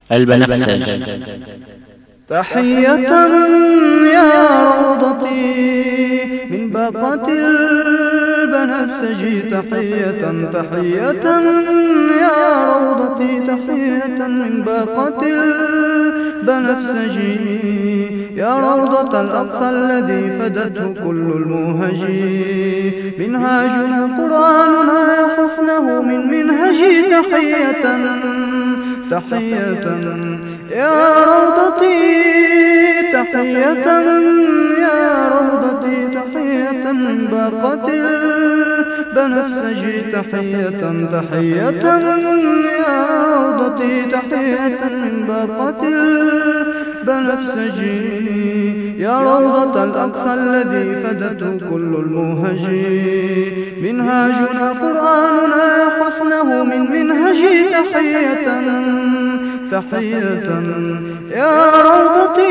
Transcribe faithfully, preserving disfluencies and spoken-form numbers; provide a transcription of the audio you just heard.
البنفسج. تحية يا روضتي من باقة البنفسج، تحية تحية يا روضتي، تحية من باقة البنفسج، يا روضة الأقصى الذي فدته كل الموهج. منهاجنا قرآننا يا حسنه من منهجي، تحية تحية يا روضتي، تحية يا روضتي، تحية من باقة البنفسج، تحية تحية يا روضتي، تحية من باقة البنفسج، يا روضة الأقصى الذي فدته كل الموهج. منهاجنا قرآننا يا حسنه من منهجي، تحية تحية يا روضتي.